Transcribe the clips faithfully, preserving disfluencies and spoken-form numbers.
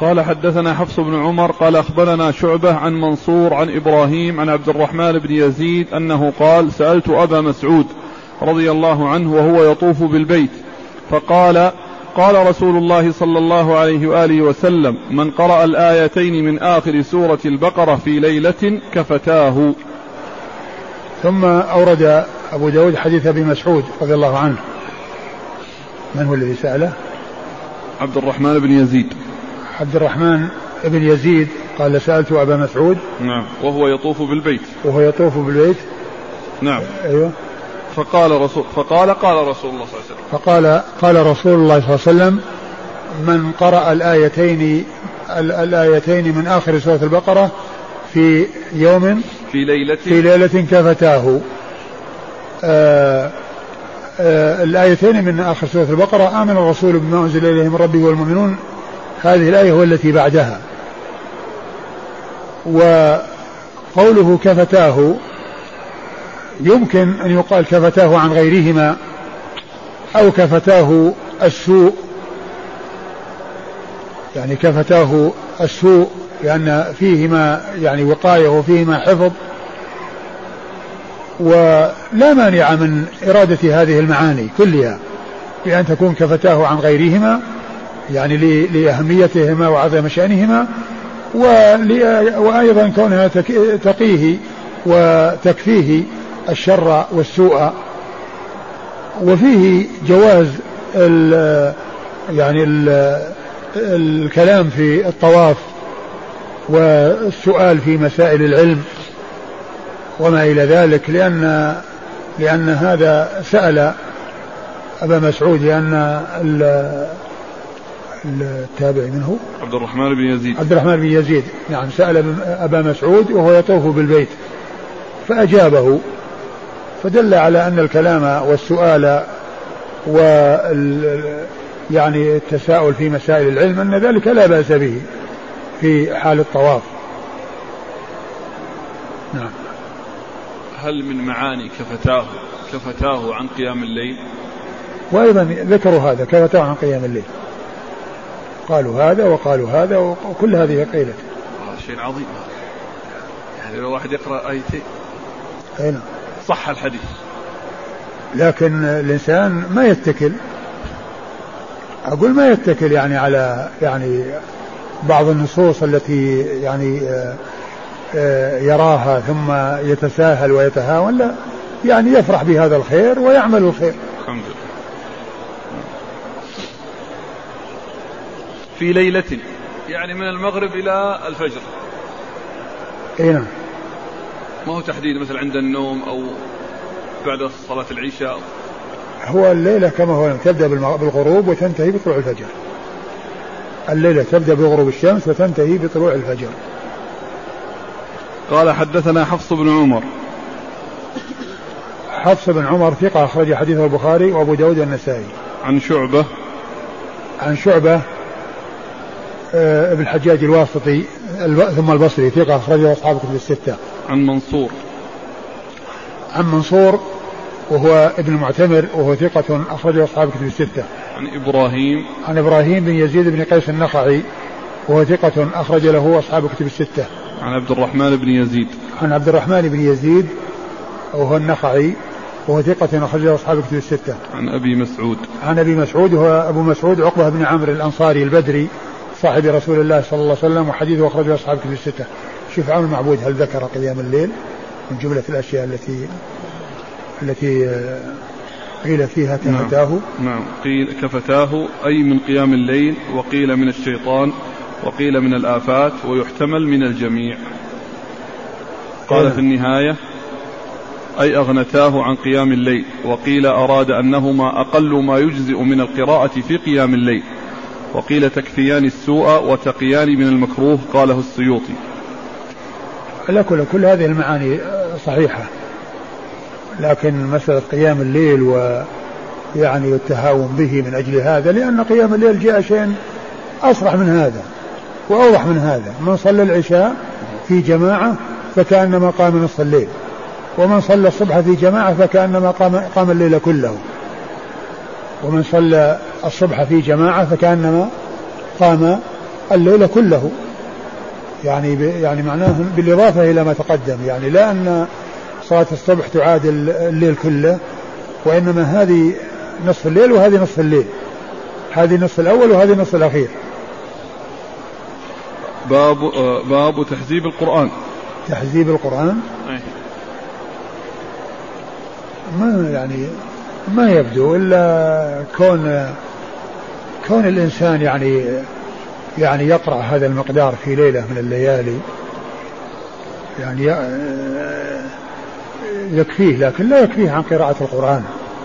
قال حدثنا حفص بن عمر قال أخبرنا شعبة عن منصور عن إبراهيم عن عبد الرحمن بن يزيد أنه قال سألت أبا مسعود رضي الله عنه وهو يطوف بالبيت فقال قال رسول الله صلى الله عليه وآله وسلم من قرأ الآيتين من آخر سورة البقرة في ليلة كفتاه. ثم أورد أبو داود حديث أبي مسعود رضي الله عنه. من هو الذي سأله؟ عبد الرحمن بن يزيد. عبد الرحمن بن يزيد قال سألت أبا مسعود. نعم. وهو يطوف بالبيت. وهو يطوف بالبيت. نعم. أيوه. فقال رسول فقال قال رسول الله صلى الله عليه وسلم. فقال قال رسول الله صلى الله عليه وسلم من قرأ الآيتين الآيتين من آخر سورة البقرة في يوم في ليلة في ليلة كفتاه. آه آه الآيتين من آخر سورة البقرة آمن الرسول بما أنزل إليه من ربه والمؤمنون. هذه الآية هو التي بعدها. وقوله كفتاه يمكن أن يقال كفتاه عن غيرهما أو كفتاه السوء، يعني كفتاه السوء لأن فيهما يعني وقاية وفيهما حفظ، ولا مانع من إرادة هذه المعاني كلها بأن تكون كفتاه عن غيرهما يعني لأهميتهما وعظم شأنهما، وأيضا كونها تقيه وتكفيه الشر والسوء. وفيه جواز ال يعني ال الكلام في الطواف والسؤال في مسائل العلم وما إلى ذلك، لأن لأن هذا سأل أبا مسعود، لأن التابع منه عبد الرحمن بن يزيد عبد الرحمن بن يزيد نعم سأل أبا مسعود وهو يطوف بالبيت فأجابه، فدل على أن الكلام والسؤال وال يعني التساؤل في مسائل العلم أن ذلك لا بأس به في حال الطواف. نعم. هل من معاني كفتاه كفتاه عن قيام الليل؟ وأيضا ذكروا هذا كفتاه عن قيام الليل، قالوا هذا وقالوا هذا وكل هذه قيلت. هذا شيء عظيم، يعني لو واحد يقرأ آيتين أين صح الحديث، لكن الإنسان ما يتكل، أقول ما يتكل يعني على يعني بعض النصوص التي يعني يراها ثم يتساهل ويتهاون، لا يعني يفرح بهذا الخير ويعمل الخير. الحمد لله. في ليلة يعني من المغرب إلى الفجر. اي نعم. ما هو تحديد مثل عند النوم أو بعد صلاة العشاء. هو الليلة كما هو تبدأ بالغروب وتنتهي بطلوع الفجر. الليلة تبدأ بغروب الشمس وتنتهي بطلوع الفجر. قال حدثنا حفص بن عمر. حفص بن عمر ثقة أخرج حديثه البخاري وأبو داود والنسائي. عن شعبة عن شعبة ابن آه الحجاج الواسطي ثم البصري ثقة أخرجه أصحاب كتب الستة. عن منصور عن منصور وهو ابن المعتمر وهو ثقة أخرجه أصحاب كتب الستة. عن إبراهيم عن إبراهيم بن يزيد بن قيس النخعي وهو ثقة أخرج له أصحاب كتب الستة. عن عبد الرحمن بن يزيد عن عبد الرحمن بن يزيد وهو النخعي وهو ثقة أخرج له أصحاب كتب الستة. عن أبي مسعود عن أبي مسعود وهو أبو مسعود عقبة بن عمرو الأنصاري البدري صاحب رسول الله صلى الله عليه وسلم وحديثه أخرجه أصحاب كتب الستة. شوف عون المعبود هل ذكر قيام الليل من جملة الأشياء التي التي قيل فيها كفتاه؟ نعم, نعم. قيل كفتاه أي من قيام الليل، وقيل من الشيطان، وقيل من الآفات، ويحتمل من الجميع. قال في النهاية أي أغنتاه عن قيام الليل، وقيل أراد أنهما أقل ما يجزئ من القراءة في قيام الليل، وقيل تكفيان السوء وتقيان من المكروه. قاله السيوطي. على كل كل هذه المعاني صحيحة، لكن مسألة قيام الليل ويعني التهاون به من أجل هذا، لأن قيام الليل جاء شيء أصرح من هذا وأوضح من هذا. من صلى العشاء في جماعة فكأنما قام نصف الليل، ومن صلى الصبح في جماعة فكأنما قام, قام الليل كله، ومن صلى الصبح في جماعة فكأنما قام الليل كله، يعني يعني معناه بالإضافة إلى ما تقدم، يعني لا أن صلاة الصبح تعادل الليل كله، وإنما هذه نصف الليل وهذه نصف الليل، هذه نصف الأول وهذه نصف الأخير. باب باب تحزيب القرآن. تحزيب القرآن أي. ما يعني ما يبدو إلا كون كون الإنسان يعني يعني يقرأ هذا المقدار في ليلة من الليالي يعني يكفيه، لكن لا يكفيه عن قراءة القرآن.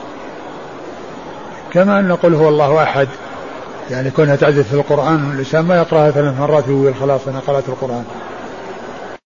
كما أن قل هو الله أحد يعني كونها تعدد في القرآن، الإنسان ما يقرأها ثلاث مرات ويقول خلاص أنا قرأت القرآن،